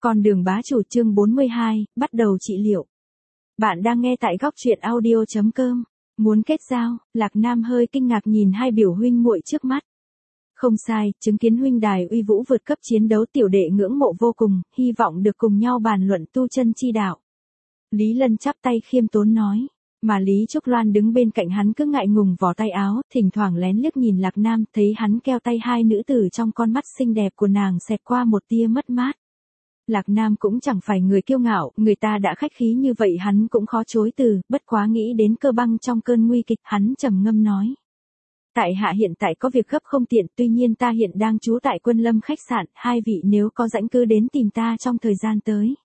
Con đường bá chủ chương 42, bắt đầu trị liệu. Bạn đang nghe tại góc truyện audio.com. Muốn kết giao, Lạc Nam hơi kinh ngạc nhìn hai biểu huynh muội trước mắt. Không sai, chứng kiến huynh đài uy vũ vượt cấp chiến đấu tiểu đệ ngưỡng mộ vô cùng, hy vọng được cùng nhau bàn luận tu chân chi đạo. Lý Lân chắp tay khiêm tốn nói. Mà Lý Trúc Loan đứng bên cạnh hắn cứ ngại ngùng vò tay áo, thỉnh thoảng lén liếc nhìn Lạc Nam, thấy hắn keo tay hai nữ tử trong con mắt xinh đẹp của nàng xẹt qua một tia mất mát. Lạc Nam cũng chẳng phải người kiêu ngạo, người ta đã khách khí như vậy hắn cũng khó chối từ, bất quá nghĩ đến Cơ Băng trong cơn nguy kịch, hắn trầm ngâm nói. Tại hạ hiện tại có việc gấp không tiện, tuy nhiên ta hiện đang trú tại Quân Lâm khách sạn, hai vị nếu có rảnh cứ đến tìm ta trong thời gian tới.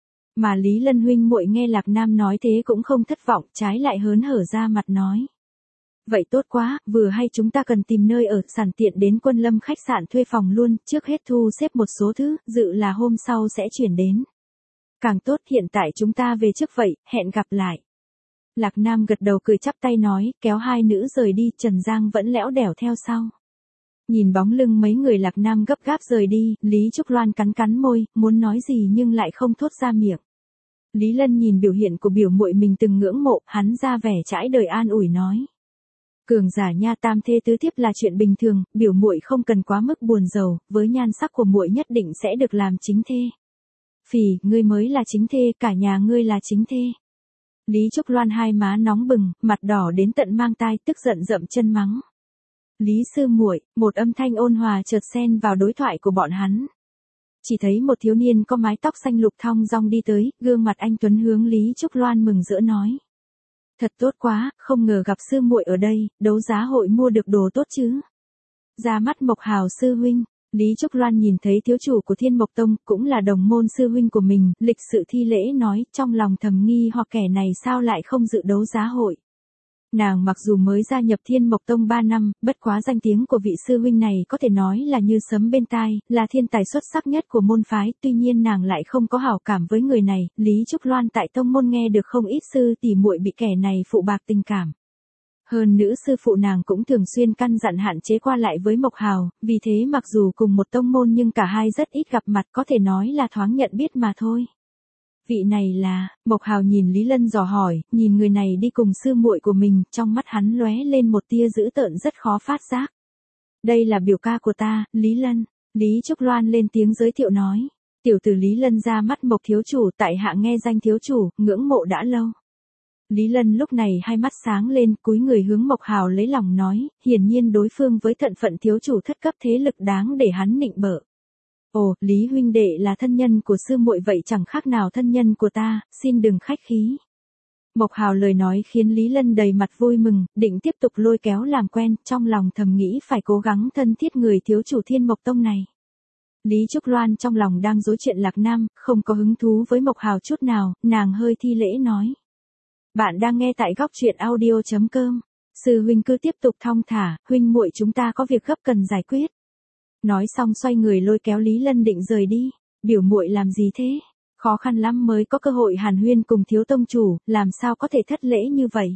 Mà Lý Lân huynh muội nghe Lạc Nam nói thế cũng không thất vọng, trái lại hớn hở ra mặt nói. Vậy tốt quá, vừa hay chúng ta cần tìm nơi ở, sẵn tiện đến Quân Lâm khách sạn thuê phòng luôn, trước hết thu xếp một số thứ, dự là hôm sau sẽ chuyển đến. Càng tốt, hiện tại chúng ta về trước vậy, hẹn gặp lại. Lạc Nam gật đầu cười chắp tay nói, kéo hai nữ rời đi, Trần Giang vẫn lẽo đẻo theo sau. Nhìn bóng lưng mấy người Lạc Nam gấp gáp rời đi, Lý Trúc Loan cắn cắn môi, muốn nói gì nhưng lại không thốt ra miệng. Lý Lân nhìn biểu hiện của biểu muội mình từng ngưỡng mộ, hắn ra vẻ trải đời an ủi nói. Cường giả nha, tam thê tứ thiếp là chuyện bình thường, biểu muội không cần quá mức buồn rầu, với nhan sắc của muội nhất định sẽ được làm chính thê. Phì, ngươi mới là chính thê, cả nhà ngươi là chính thê. Lý Trúc Loan hai má nóng bừng, mặt đỏ đến tận mang tai, tức giận dậm chân mắng. Lý sư muội, một âm thanh ôn hòa chợt xen vào đối thoại của bọn hắn. Chỉ thấy một thiếu niên có mái tóc xanh lục thong dong đi tới, gương mặt anh tuấn hướng Lý Trúc Loan mừng rỡ nói. Thật tốt quá, không ngờ gặp sư muội ở đây, đấu giá hội mua được đồ tốt chứ. Ra mắt Mộc Hào sư huynh, Lý Trúc Loan nhìn thấy thiếu chủ của Thiên Mộc Tông, cũng là đồng môn sư huynh của mình, lịch sự thi lễ nói, trong lòng thầm nghi hoặc kẻ này sao lại không dự đấu giá hội. Nàng mặc dù mới gia nhập Thiên Mộc Tông 3 năm, bất quá danh tiếng của vị sư huynh này có thể nói là như sấm bên tai, là thiên tài xuất sắc nhất của môn phái, tuy nhiên nàng lại không có hảo cảm với người này, Lý Trúc Loan tại tông môn nghe được không ít sư tỷ muội bị kẻ này phụ bạc tình cảm. Hơn nữ sư phụ nàng cũng thường xuyên căn dặn hạn chế qua lại với Mộc Hào, vì thế mặc dù cùng một tông môn nhưng cả hai rất ít gặp mặt, có thể nói là thoáng nhận biết mà thôi. Vị này là, Mộc Hào nhìn Lý Lân dò hỏi, nhìn người này đi cùng sư muội của mình, trong mắt hắn lóe lên một tia dữ tợn rất khó phát giác. Đây là biểu ca của ta, Lý Lân. Lý Trúc Loan lên tiếng giới thiệu nói. Tiểu tử Lý Lân ra mắt Mộc thiếu chủ, tại hạ nghe danh thiếu chủ, ngưỡng mộ đã lâu. Lý Lân lúc này hai mắt sáng lên, cúi người hướng Mộc Hào lấy lòng nói, hiển nhiên đối phương với thân phận thiếu chủ thất cấp thế lực đáng để hắn nịnh bợ. Ồ, Lý huynh đệ là thân nhân của sư muội vậy chẳng khác nào thân nhân của ta, xin đừng khách khí. Mộc Hào lời nói khiến Lý Lân đầy mặt vui mừng, định tiếp tục lôi kéo làm quen, trong lòng thầm nghĩ phải cố gắng thân thiết người thiếu chủ Thiên Mộc Tông này. Lý Trúc Loan trong lòng đang dối chuyện Lạc Nam, không có hứng thú với Mộc Hào chút nào, nàng hơi thi lễ nói. Bạn đang nghe tại góc truyện audio.com, sư huynh cứ tiếp tục thong thả, huynh muội chúng ta có việc gấp cần giải quyết. Nói xong xoay người lôi kéo Lý Lân định rời đi, biểu muội làm gì thế, khó khăn lắm mới có cơ hội hàn huyên cùng thiếu tông chủ, làm sao có thể thất lễ như vậy.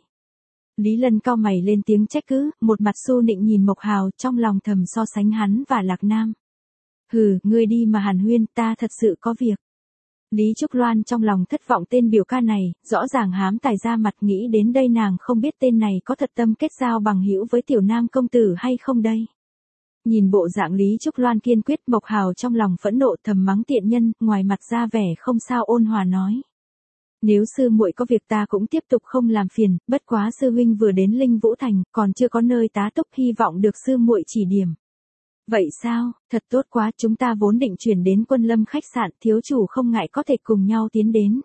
Lý Lân cau mày lên tiếng trách cứ, một mặt xu nịnh nhìn Mộc Hào, trong lòng thầm so sánh hắn và Lạc Nam. Hừ, ngươi đi mà hàn huyên, ta thật sự có việc. Lý Trúc Loan trong lòng thất vọng tên biểu ca này, rõ ràng hám tài ra mặt, nghĩ đến đây nàng không biết tên này có thật tâm kết giao bằng hữu với tiểu nam công tử hay không đây. Nhìn bộ dạng Lý Trúc Loan kiên quyết, Mộc Hào trong lòng phẫn nộ thầm mắng tiện nhân, ngoài mặt ra vẻ không sao ôn hòa nói. Nếu sư muội có việc ta cũng tiếp tục không làm phiền, bất quá sư huynh vừa đến Linh Vũ Thành, còn chưa có nơi tá túc, hy vọng được sư muội chỉ điểm. Vậy sao, thật tốt quá, chúng ta vốn định chuyển đến Quân Lâm khách sạn, thiếu chủ không ngại có thể cùng nhau tiến đến.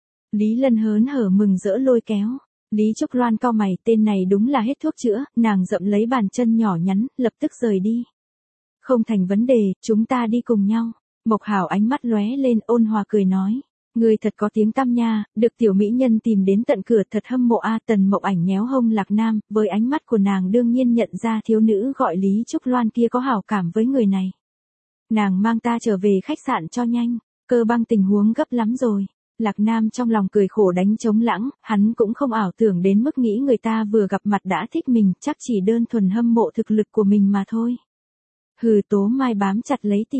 Lý Lân hớn hở mừng rỡ lôi kéo. Lý Trúc Loan cau mày, tên này đúng là hết thuốc chữa, nàng dậm lấy bàn chân nhỏ nhắn, lập tức rời đi. Không thành vấn đề, chúng ta đi cùng nhau. Mộc Hào ánh mắt lóe lên ôn hòa cười nói. Người thật có tiếng tăm nha, được tiểu mỹ nhân tìm đến tận cửa thật hâm mộ a. Tần Mộng Ảnh nhéo hông Lạc Nam, với ánh mắt của nàng đương nhiên nhận ra thiếu nữ gọi Lý Trúc Loan kia có hảo cảm với người này. Nàng mang ta trở về khách sạn cho nhanh, Cơ Băng tình huống gấp lắm rồi. Lạc Nam trong lòng cười khổ đánh trống lãng, hắn cũng không ảo tưởng đến mức nghĩ người ta vừa gặp mặt đã thích mình, chắc chỉ đơn thuần hâm mộ thực lực của mình mà thôi. Hừ, Tố Mai bám chặt lấy tỷ.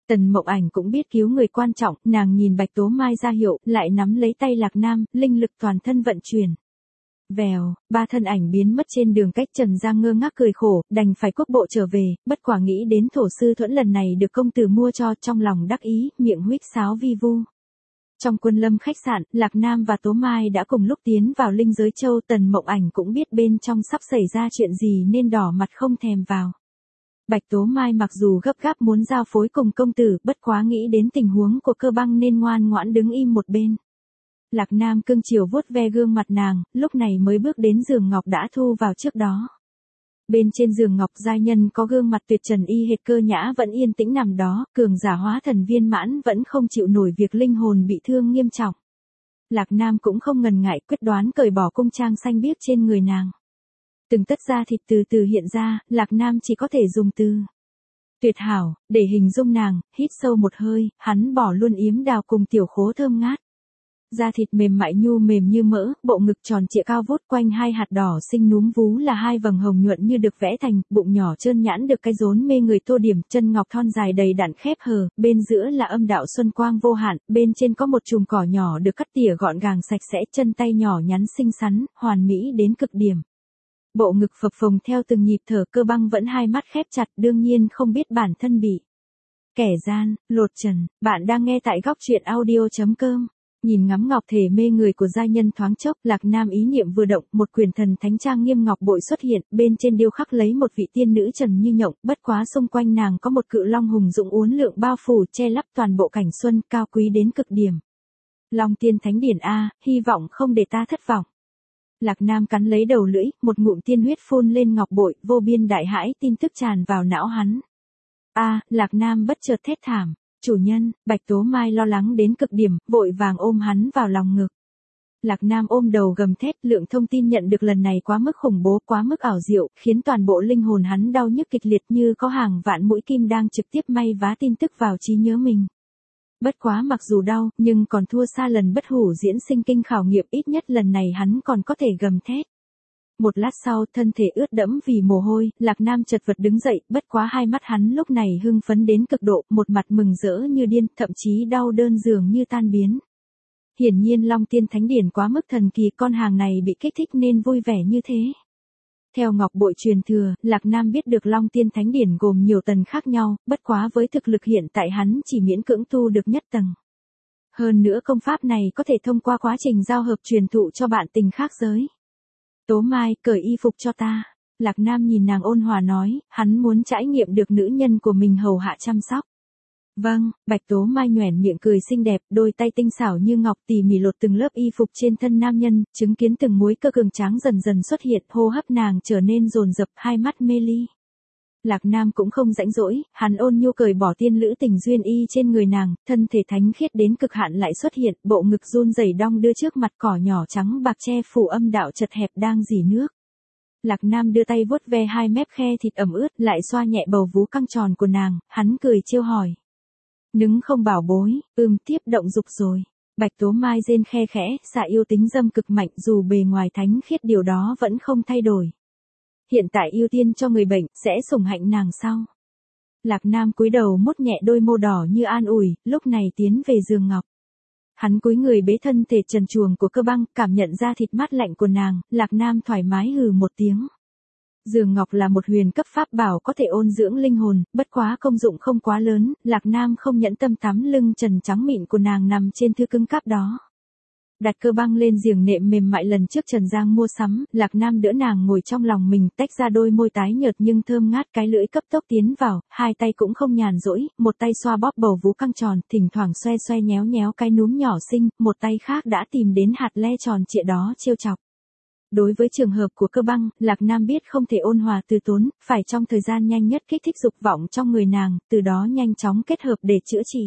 Tần Mộng Ảnh cũng biết cứu người quan trọng, nàng nhìn Bạch Tố Mai ra hiệu, lại nắm lấy tay Lạc Nam, linh lực toàn thân vận chuyển. Vèo, ba thân ảnh biến mất trên đường cách. Trần Giang ngơ ngác cười khổ, đành phải quốc bộ trở về, bất quả nghĩ đến thổ sư thuẫn lần này được công tử mua cho, trong lòng đắc ý, miệng huýt sáo vi vu. Trong Quân Lâm khách sạn, Lạc Nam và Tố Mai đã cùng lúc tiến vào Linh Giới Châu. Tần Mộng Ảnh cũng biết bên trong sắp xảy ra chuyện gì nên đỏ mặt không thèm vào. Bạch Tố Mai mặc dù gấp gáp muốn giao phối cùng công tử, bất quá nghĩ đến tình huống của Cơ Băng nên ngoan ngoãn đứng im một bên. Lạc Nam cưng chiều vuốt ve gương mặt nàng, lúc này mới bước đến giường ngọc đã thu vào trước đó. Bên trên giường ngọc giai nhân có gương mặt tuyệt trần y hệt Cơ Nhã vẫn yên tĩnh nằm đó, cường giả hóa thần viên mãn vẫn không chịu nổi việc linh hồn bị thương nghiêm trọng. Lạc Nam cũng không ngần ngại quyết đoán cởi bỏ cung trang xanh biếc trên người nàng. Từng tất da thịt từ từ hiện ra, Lạc Nam chỉ có thể dùng từ tuyệt hảo để hình dung nàng. Hít sâu một hơi, hắn bỏ luôn yếm đào cùng tiểu khố thơm ngát. Da thịt mềm mại nhu mềm như mỡ, bộ ngực tròn trịa cao vút quanh hai hạt đỏ xinh núm vú là hai vầng hồng nhuận như được vẽ thành, bụng nhỏ trơn nhẵn được cái rốn mê người tô điểm, chân ngọc thon dài đầy đặn khép hờ, bên giữa là âm đạo xuân quang vô hạn, bên trên có một chùm cỏ nhỏ được cắt tỉa gọn gàng sạch sẽ, chân tay nhỏ nhắn xinh xắn, hoàn mỹ đến cực điểm. Bộ ngực phập phồng theo từng nhịp thở. Cơ Băng vẫn hai mắt khép chặt, đương nhiên không biết bản thân bị kẻ gian, lột trần. Bạn đang nghe tại góc truyện audio.com. Nhìn ngắm ngọc thể mê người của giai nhân thoáng chốc, Lạc Nam ý niệm vừa động, một quyển thần thánh trang nghiêm ngọc bội xuất hiện, bên trên điêu khắc lấy một vị tiên nữ trần như nhộng, bất quá xung quanh nàng có một cự long hùng dũng uốn lượn bao phủ che lấp toàn bộ cảnh xuân, cao quý đến cực điểm. Long tiên thánh điển a, hy vọng không để ta thất vọng. Lạc Nam cắn lấy đầu lưỡi, một ngụm tiên huyết phun lên ngọc bội, vô biên đại hãi tin tức tràn vào não hắn. Lạc Nam bất chợt thét thảm. Chủ nhân. Bạch Tố Mai lo lắng đến cực điểm, vội vàng ôm hắn vào lòng ngực. Lạc Nam ôm đầu gầm thét, lượng thông tin nhận được lần này quá mức khủng bố, quá mức ảo diệu, khiến toàn bộ linh hồn hắn đau nhức kịch liệt như có hàng vạn mũi kim đang trực tiếp may vá tin tức vào trí nhớ mình. Bất quá mặc dù đau, nhưng còn thua xa lần bất hủ diễn sinh kinh khảo nghiệm, ít nhất lần này hắn còn có thể gầm thét. Một lát sau, thân thể ướt đẫm vì mồ hôi, Lạc Nam chật vật đứng dậy, bất quá hai mắt hắn lúc này hưng phấn đến cực độ, một mặt mừng rỡ như điên, thậm chí đau đơn dường như tan biến. Hiển nhiên Long Tiên Thánh Điển quá mức thần kỳ, con hàng này bị kích thích nên vui vẻ như thế. Theo ngọc bội truyền thừa, Lạc Nam biết được Long Tiên Thánh Điển gồm nhiều tầng khác nhau, bất quá với thực lực hiện tại hắn chỉ miễn cưỡng tu được nhất tầng. Hơn nữa công pháp này có thể thông qua quá trình giao hợp truyền thụ cho bạn tình khác giới. Tố Mai, cởi y phục cho ta. Lạc Nam nhìn nàng ôn hòa nói, hắn muốn trải nghiệm được nữ nhân của mình hầu hạ chăm sóc. Vâng. Bạch Tố Mai nhoẻn miệng cười xinh đẹp, đôi tay tinh xảo như ngọc tỉ mỉ lột từng lớp y phục trên thân nam nhân, chứng kiến từng múi cơ cường tráng dần dần xuất hiện, hô hấp nàng trở nên dồn dập, hai mắt mê ly. Lạc Nam cũng không rãnh rỗi, hắn ôn nhu cởi bỏ tiên lữ tình duyên y trên người nàng, thân thể thánh khiết đến cực hạn lại xuất hiện, bộ ngực run rẩy đong đưa trước mặt, cỏ nhỏ trắng bạc che phủ âm đạo chật hẹp đang rỉ nước. Lạc Nam đưa tay vuốt ve hai mép khe thịt ẩm ướt, lại xoa nhẹ bầu vú căng tròn của nàng, hắn cười trêu hỏi. Nứng không bảo bối, tiếp động dục rồi. Bạch Tố Mai rên khe khẽ, xạ yêu tính dâm cực mạnh, dù bề ngoài thánh khiết điều đó vẫn không thay đổi. Hiện tại ưu tiên cho người bệnh, sẽ sủng hạnh nàng sau. Lạc Nam cúi đầu mút nhẹ đôi môi đỏ như an ủi, lúc này tiến về giường ngọc. Hắn cúi người bế thân thể trần truồng của Cơ Băng, cảm nhận ra thịt mát lạnh của nàng, Lạc Nam thoải mái hừ một tiếng. Giường ngọc là một huyền cấp pháp bảo có thể ôn dưỡng linh hồn, bất quá công dụng không quá lớn, Lạc Nam không nhẫn tâm tắm lưng trần trắng mịn của nàng nằm trên thư cứng cáp đó. Đặt Cơ Băng lên giường nệm mềm mại lần trước Trần Giang mua sắm, Lạc Nam đỡ nàng ngồi trong lòng mình, tách ra đôi môi tái nhợt nhưng thơm ngát, cái lưỡi cấp tốc tiến vào, hai tay cũng không nhàn rỗi, một tay xoa bóp bầu vú căng tròn, thỉnh thoảng xoe xoe nhéo nhéo cái núm nhỏ xinh, một tay khác đã tìm đến hạt le tròn trịa đó trêu chọc. Đối với trường hợp của Cơ Băng, Lạc Nam biết không thể ôn hòa từ tốn, phải trong thời gian nhanh nhất kích thích dục vọng trong người nàng, từ đó nhanh chóng kết hợp để chữa trị.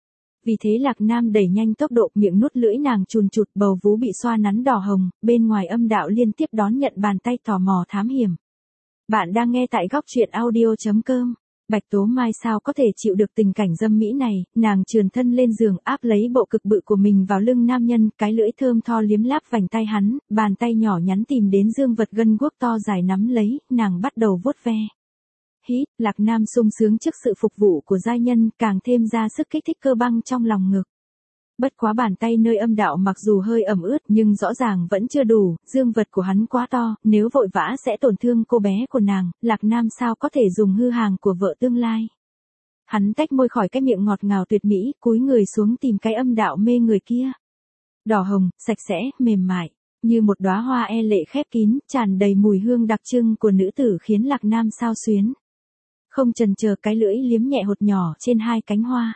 Vì thế Lạc Nam đẩy nhanh tốc độ, miệng nuốt lưỡi nàng chùn chụt, bầu vú bị xoa nắn đỏ hồng, bên ngoài âm đạo liên tiếp đón nhận bàn tay tò mò thám hiểm. Bạn đang nghe tại góc truyện audio.com. Bạch Tố Mai sao có thể chịu được tình cảnh dâm mỹ này, nàng trườn thân lên giường áp lấy bộ cực bự của mình vào lưng nam nhân, cái lưỡi thơm tho liếm láp vành tay hắn, bàn tay nhỏ nhắn tìm đến dương vật gân guốc to dài nắm lấy, nàng bắt đầu vuốt ve. hít, Lạc Nam sung sướng trước sự phục vụ của giai nhân, càng thêm ra sức kích thích cơ băng trong lòng ngực. Bất quá bàn tay nơi âm đạo mặc dù hơi ẩm ướt nhưng rõ ràng vẫn chưa đủ, dương vật của hắn quá to, nếu vội vã sẽ tổn thương cô bé của nàng, Lạc Nam sao có thể dùng hư hàng của vợ tương lai. Hắn tách môi khỏi cái miệng ngọt ngào tuyệt mỹ, cúi người xuống tìm cái âm đạo mê người kia. Đỏ hồng, sạch sẽ, mềm mại, như một đóa hoa e lệ khép kín, tràn đầy mùi hương đặc trưng của nữ tử khiến Lạc Nam xao xuyến. Không chần chờ, cái lưỡi liếm nhẹ hột nhỏ trên hai cánh hoa.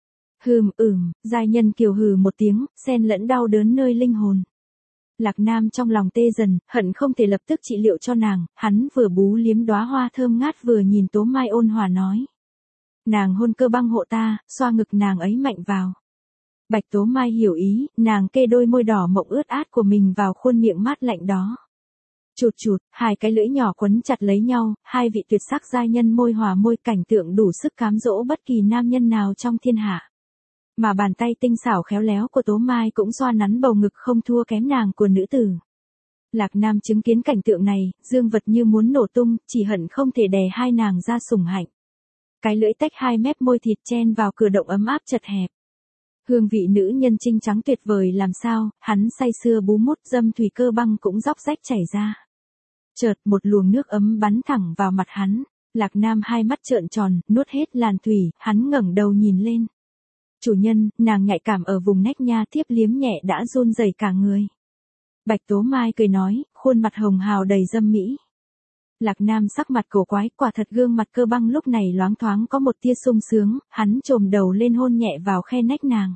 Giai nhân kiều hừ một tiếng, xen lẫn đau đớn nơi linh hồn. Lạc Nam trong lòng tê dần, hận không thể lập tức trị liệu cho nàng, hắn vừa bú liếm đóa hoa thơm ngát vừa nhìn Tố Mai ôn hòa nói. Nàng hôn cơ băng hộ ta, xoa ngực nàng ấy mạnh vào. Bạch Tố Mai hiểu ý, nàng kê đôi môi đỏ mọng ướt át của mình vào khuôn miệng mát lạnh đó. Chụt chụt, hai cái lưỡi nhỏ quấn chặt lấy nhau, hai vị tuyệt sắc giai nhân môi hòa môi, cảnh tượng đủ sức cám dỗ bất kỳ nam nhân nào trong thiên hạ. Mà bàn tay tinh xảo khéo léo của Tố Mai cũng xoa nắn bầu ngực không thua kém nàng của nữ tử. Lạc Nam chứng kiến cảnh tượng này, dương vật như muốn nổ tung, chỉ hận không thể đè hai nàng ra sủng hạnh. Cái lưỡi tách hai mép môi thịt chen vào cửa động ấm áp chật hẹp. Hương vị nữ nhân trinh trắng tuyệt vời làm sao, hắn say sưa bú mút, dâm thủy cơ băng cũng róc rách chảy ra. Chợt một luồng nước ấm bắn thẳng vào mặt hắn, Lạc Nam hai mắt trợn tròn, nuốt hết làn thủy, hắn ngẩng đầu nhìn lên. Chủ nhân, nàng nhạy cảm ở vùng nách nha, tiếp liếm nhẹ đã run rẩy cả người. Bạch Tố Mai cười nói, khuôn mặt hồng hào đầy dâm mỹ. Lạc Nam sắc mặt cổ quái, quả thật gương mặt cơ băng lúc này loáng thoáng có một tia sung sướng, hắn chồm đầu lên hôn nhẹ vào khe nách nàng.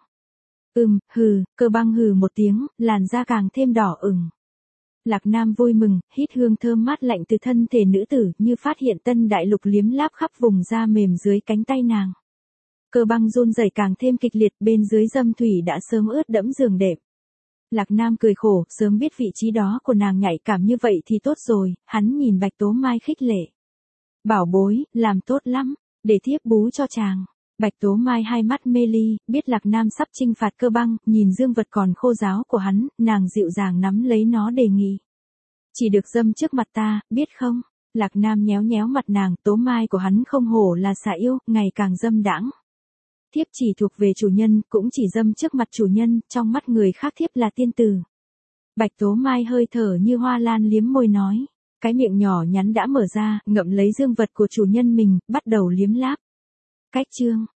Cơ băng hừ một tiếng, làn da càng thêm đỏ ửng. Lạc Nam vui mừng, hít hương thơm mát lạnh từ thân thể nữ tử, như phát hiện tân đại lục liếm láp khắp vùng da mềm dưới cánh tay nàng. Cơ băng run rẩy càng thêm kịch liệt, bên dưới dâm thủy đã sớm ướt đẫm giường đệm. Lạc Nam cười khổ, sớm biết vị trí đó của nàng nhạy cảm như vậy thì tốt rồi, hắn nhìn Bạch Tố Mai khích lệ. Bảo bối, làm tốt lắm, để thiếp bú cho chàng. Bạch Tố Mai hai mắt mê ly, biết Lạc Nam sắp chinh phạt cơ băng, nhìn dương vật còn khô ráo của hắn, nàng dịu dàng nắm lấy nó đề nghị. Chỉ được dâm trước mặt ta, biết không? Lạc Nam nhéo nhéo mặt nàng, Tố Mai của hắn không hổ là xà yêu, ngày càng dâm đãng. Thiếp chỉ thuộc về chủ nhân, cũng chỉ dâm trước mặt chủ nhân, trong mắt người khác thiếp là tiên tử. Bạch Tố Mai hơi thở như hoa lan liếm môi nói. Cái miệng nhỏ nhắn đã mở ra, ngậm lấy dương vật của chủ nhân mình, bắt đầu liếm láp. Cách chương